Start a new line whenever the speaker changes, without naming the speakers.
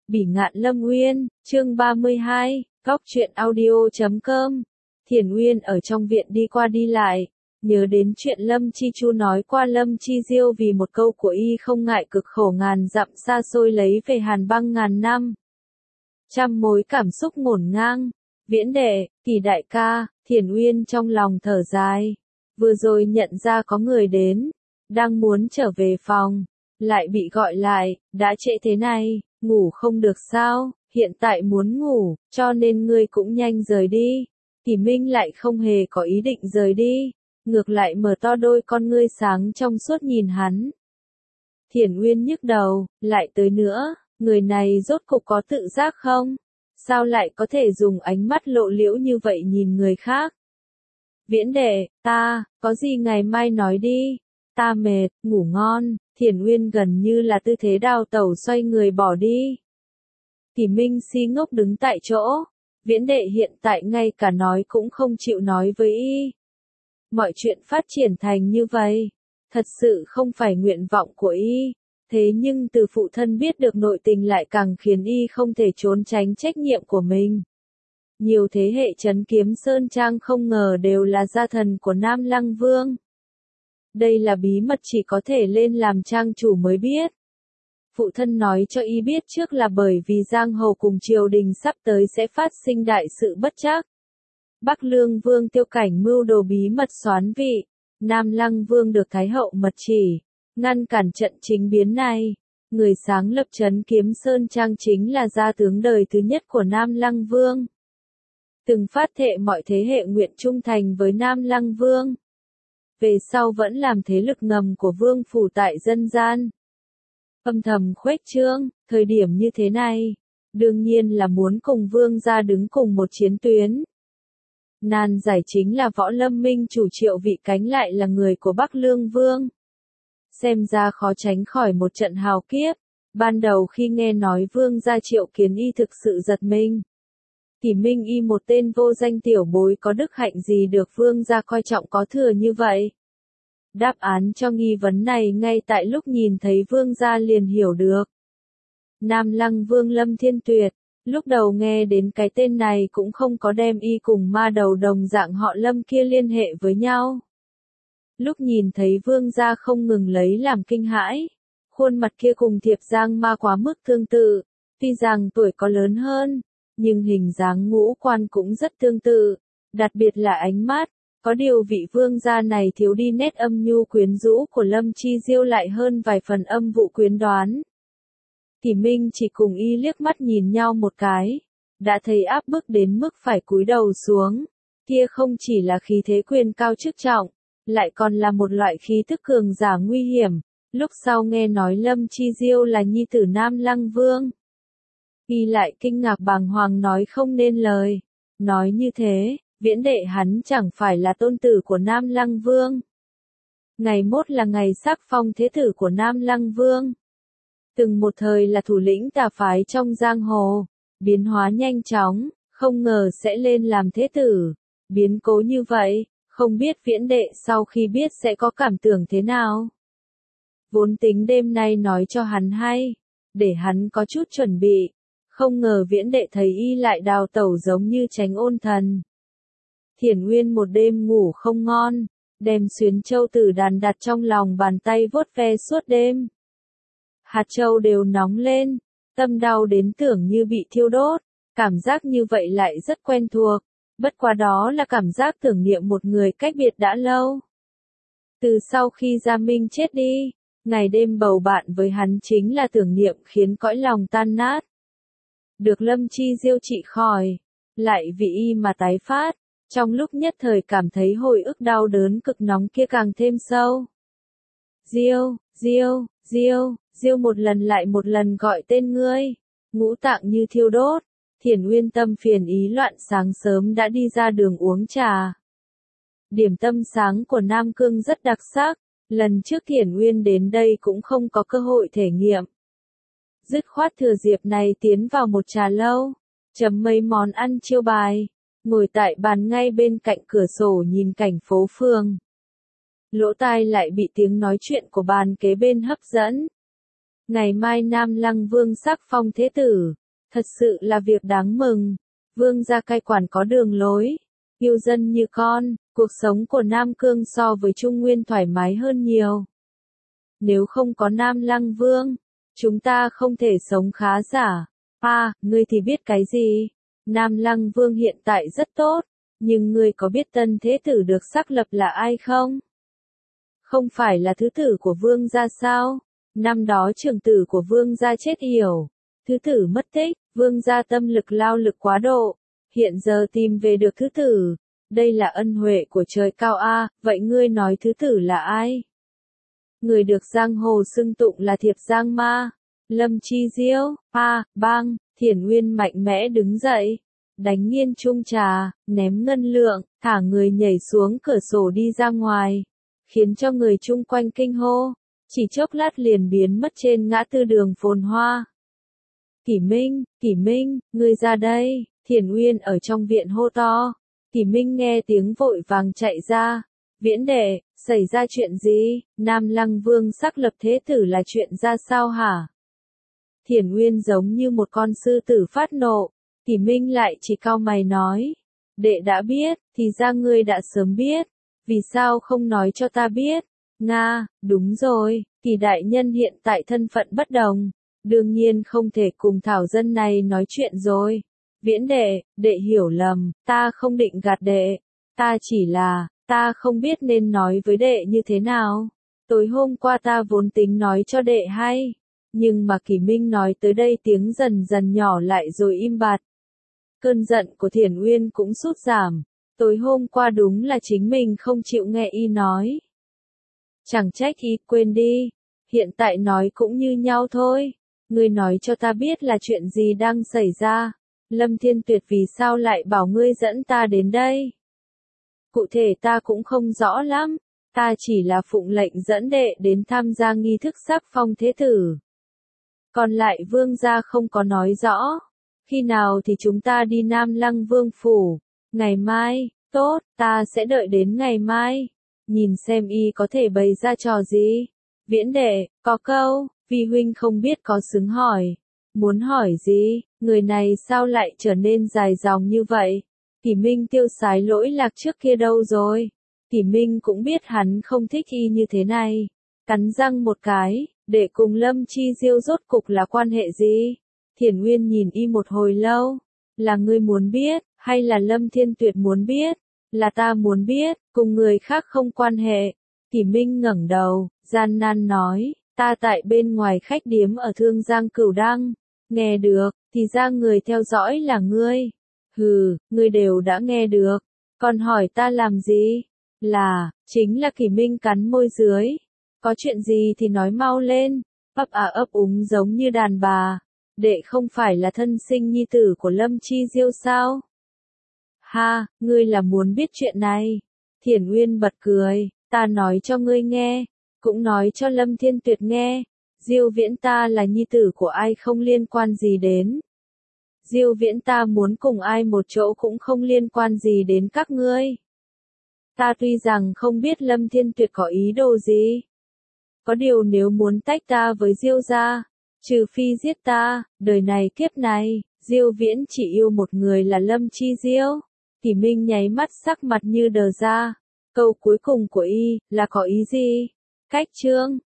Bỉ ngạn Lâm Uyên, chương 32, góc truyện audio.com. Thiền Uyên ở trong viện đi qua đi lại, nhớ đến chuyện Lâm Chi Chu nói qua Lâm Chi Diêu vì một câu của y không ngại cực khổ ngàn dặm xa xôi lấy về hàn băng ngàn năm. Trăm mối cảm xúc ngổn ngang, Viễn đệ, Kỳ đại ca, Thiền Uyên trong lòng thở dài. Vừa rồi nhận ra có người đến, đang muốn trở về phòng, lại bị gọi lại, đã trễ thế này, ngủ không được sao, hiện tại muốn ngủ, cho nên ngươi cũng nhanh rời đi. Kỳ Minh lại không hề có ý định rời đi, ngược lại mở to đôi con ngươi sáng trong suốt nhìn hắn. Thiền Uyên nhức đầu, lại tới nữa, người này rốt cục có tự giác không? Sao lại có thể dùng ánh mắt lộ liễu như vậy nhìn người khác? Viễn đệ, có gì ngày mai nói đi, ta mệt, ngủ ngon. Thiền Uyên gần như là tư thế đào tẩu xoay người bỏ đi. Kỳ Minh si ngốc đứng tại chỗ, Viễn đệ hiện tại ngay cả nói cũng không chịu nói với y. Mọi chuyện phát triển thành như vậy, thật sự không phải nguyện vọng của y, thế nhưng từ phụ thân biết được nội tình lại càng khiến y không thể trốn tránh trách nhiệm của mình. Nhiều thế hệ Trấn Kiếm Sơn Trang không ngờ đều là gia thần của Nam Lăng Vương. Đây là bí mật chỉ có thể lên làm trang chủ mới biết. Phụ thân nói cho y biết trước là bởi vì giang hồ cùng triều đình sắp tới sẽ phát sinh đại sự bất trắc. Bắc Lương Vương Tiêu Cảnh mưu đồ bí mật soán vị, Nam Lăng Vương được Thái hậu mật chỉ, ngăn cản trận chính biến này. Người sáng lập Trấn Kiếm Sơn Trang chính là gia tướng đời thứ nhất của Nam Lăng Vương. Từng phát thệ mọi thế hệ nguyện trung thành với Nam Lăng Vương. Về sau vẫn làm thế lực ngầm của vương phủ tại dân gian. Âm thầm khuếch trương, thời điểm như thế này, đương nhiên là muốn cùng vương gia đứng cùng một chiến tuyến. Nan giải chính là Võ Lâm Minh chủ Triệu Vị Cánh lại là người của Bắc Lương Vương. Xem ra khó tránh khỏi một trận hào kiếp, ban đầu khi nghe nói vương gia triệu kiến y thực sự giật mình. Kỳ Minh y một tên vô danh tiểu bối có đức hạnh gì được vương gia coi trọng có thừa như vậy? Đáp án cho nghi vấn này ngay tại lúc nhìn thấy vương gia liền hiểu được. Nam Lăng Vương Lâm Thiên Tuyệt, lúc đầu nghe đến cái tên này cũng không có đem y cùng ma đầu đồng dạng họ Lâm kia liên hệ với nhau. Lúc nhìn thấy vương gia không ngừng lấy làm kinh hãi, khuôn mặt kia cùng Thiệp Giang ma quá mức tương tự, tuy rằng tuổi có lớn hơn, nhưng hình dáng ngũ quan cũng rất tương tự, đặc biệt là ánh mắt. Có điều vị vương gia này thiếu đi nét âm nhu quyến rũ của Lâm Chi Diêu lại hơn vài phần âm vụ quyến đoán. Kỳ Minh chỉ cùng y liếc mắt nhìn nhau một cái, đã thấy áp bức đến mức phải cúi đầu xuống. Kia không chỉ là khí thế quyền cao chức trọng, lại còn là một loại khí thức cường giả nguy hiểm. Lúc sau nghe nói Lâm Chi Diêu là nhi tử Nam Lăng Vương, y lại kinh ngạc bàng hoàng nói không nên lời. Nói như thế, Viễn đệ hắn chẳng phải là tôn tử của Nam Lăng Vương. Ngày mốt là ngày sắc phong thế tử của Nam Lăng Vương. Từng một thời là thủ lĩnh tà phái trong giang hồ, biến hóa nhanh chóng, không ngờ sẽ lên làm thế tử. Biến cố như vậy, không biết Viễn đệ sau khi biết sẽ có cảm tưởng thế nào. Vốn tính đêm nay nói cho hắn hay, để hắn có chút chuẩn bị, không ngờ Viễn đệ thấy y lại đào tẩu giống như tránh ôn thần. Thiền Uyên một đêm ngủ không ngon, đem xuyến châu tử đàn đặt trong lòng bàn tay vuốt ve suốt đêm. Hạt châu đều nóng lên, tâm đau đến tưởng như bị thiêu đốt, cảm giác như vậy lại rất quen thuộc, bất quá đó là cảm giác tưởng niệm một người cách biệt đã lâu. Từ sau khi Gia Minh chết đi, ngày đêm bầu bạn với hắn chính là tưởng niệm khiến cõi lòng tan nát. Được Lâm Chi Diêu trị khỏi, lại vì y mà tái phát. Trong lúc nhất thời cảm thấy hồi ức đau đớn cực nóng kia càng thêm sâu. Diêu, Diêu, Diêu, Diêu một lần lại một lần gọi tên ngươi, ngũ tạng như thiêu đốt. Thiền Uyên tâm phiền ý loạn sáng sớm đã đi ra đường uống trà. Điểm tâm sáng của Nam Cương rất đặc sắc, lần trước Thiền Uyên đến đây cũng không có cơ hội thể nghiệm. Dứt khoát thừa dịp này tiến vào một trà lâu, chấm mấy món ăn chiêu bài. Ngồi tại bàn ngay bên cạnh cửa sổ nhìn cảnh phố phường. Lỗ tai lại bị tiếng nói chuyện của bàn kế bên hấp dẫn. Ngày mai Nam Lăng Vương sắc phong thế tử, thật sự là việc đáng mừng. Vương gia cai quản có đường lối, yêu dân như con, cuộc sống của Nam Cương so với Trung Nguyên thoải mái hơn nhiều. Nếu không có Nam Lăng Vương, chúng ta không thể sống khá giả. Ngươi thì biết cái gì? Nam Lăng Vương hiện tại rất tốt, nhưng ngươi có biết tân thế tử được xác lập là ai không? Không phải là thứ tử của vương gia sao? Năm đó trưởng tử của vương gia chết yểu, thứ tử mất tích, vương gia tâm lực lao lực quá độ, hiện giờ tìm về được thứ tử. Đây là ân huệ của trời cao vậy ngươi nói thứ tử là ai? Người được giang hồ xưng tụng là Thiệp Giang Ma, Lâm Chi Diêu. Bang, Thiển Uyên mạnh mẽ đứng dậy, đánh nghiêng chung trà, ném ngân lượng, thả người nhảy xuống cửa sổ đi ra ngoài, khiến cho người chung quanh kinh hô, chỉ chốc lát liền biến mất trên ngã tư đường phồn hoa. Kỷ Minh, ngươi ra đây, Thiển Uyên ở trong viện hô to. Kỷ Minh nghe tiếng vội vàng chạy ra. Viễn đệ, xảy ra chuyện gì? Nam Lăng Vương xác lập thế tử là chuyện ra sao hả? Thiển Uyên giống như một con sư tử phát nộ. Kỷ Minh lại chỉ cau mày nói. Đệ đã biết, thì ra ngươi đã sớm biết. Vì sao không nói cho ta biết? Nga, đúng rồi, Kỷ đại nhân hiện tại thân phận bất đồng. Đương nhiên không thể cùng thảo dân này nói chuyện rồi. Viễn đệ, đệ hiểu lầm, ta không định gạt đệ. Ta không biết nên nói với đệ như thế nào. Tối hôm qua ta vốn tính nói cho đệ hay. Nhưng mà Kỷ Minh nói tới đây tiếng dần dần nhỏ lại rồi im bặt. Cơn giận của Thiển Uyên cũng sút giảm. Tối hôm qua đúng là chính mình không chịu nghe y nói. Chẳng trách y quên đi. Hiện tại nói cũng như nhau thôi. Ngươi nói cho ta biết là chuyện gì đang xảy ra. Lâm Thiên Tuyệt vì sao lại bảo ngươi dẫn ta đến đây? Cụ thể ta cũng không rõ lắm. Ta chỉ là phụng lệnh dẫn đệ đến tham gia nghi thức sắc phong thế tử. Còn lại vương gia không có nói rõ. Khi nào thì chúng ta đi Nam Lăng Vương phủ? Ngày mai, tốt, ta sẽ đợi đến ngày mai. Nhìn xem y có thể bày ra trò gì. Viễn đệ, có câu, vi huynh không biết có xứng hỏi. Muốn hỏi gì, người này sao lại trở nên dài dòng như vậy? Kỷ Minh tiêu sái lỗi lạc trước kia đâu rồi? Kỷ Minh cũng biết hắn không thích y như thế này. Cắn răng một cái, để cùng Lâm Chi Diêu rốt cục là quan hệ gì? Thiển Uyên nhìn y một hồi lâu. Là ngươi muốn biết, hay là Lâm Thiên Tuyệt muốn biết? Là ta muốn biết, cùng người khác không quan hệ. Kỷ Minh ngẩng đầu, gian nan nói, ta tại bên ngoài khách điếm ở Thương Giang Cửu Đăng. Nghe được, thì ra người theo dõi là ngươi. Ngươi đều đã nghe được. Còn hỏi ta làm gì? Chính là Kỷ Minh cắn môi dưới. Có chuyện gì thì nói mau lên. Ấp úng giống như đàn bà. Đệ không phải là thân sinh nhi tử của Lâm Chi Diêu sao? Ngươi là muốn biết chuyện này. Thiển Uyên bật cười, ta nói cho ngươi nghe. Cũng nói cho Lâm Thiên Tuyệt nghe. Diêu Viễn ta là nhi tử của ai không liên quan gì đến. Diêu Viễn ta muốn cùng ai một chỗ cũng không liên quan gì đến các ngươi. Ta tuy rằng không biết Lâm Thiên Tuyệt có ý đồ gì. Có điều nếu muốn tách ta với Diêu gia, trừ phi giết ta, đời này kiếp này, Diêu Viễn chỉ yêu một người là Lâm Chi Diêu. Kỷ Minh nháy mắt sắc mặt như đờ ra. Câu cuối cùng của y, là có ý gì? Cách chương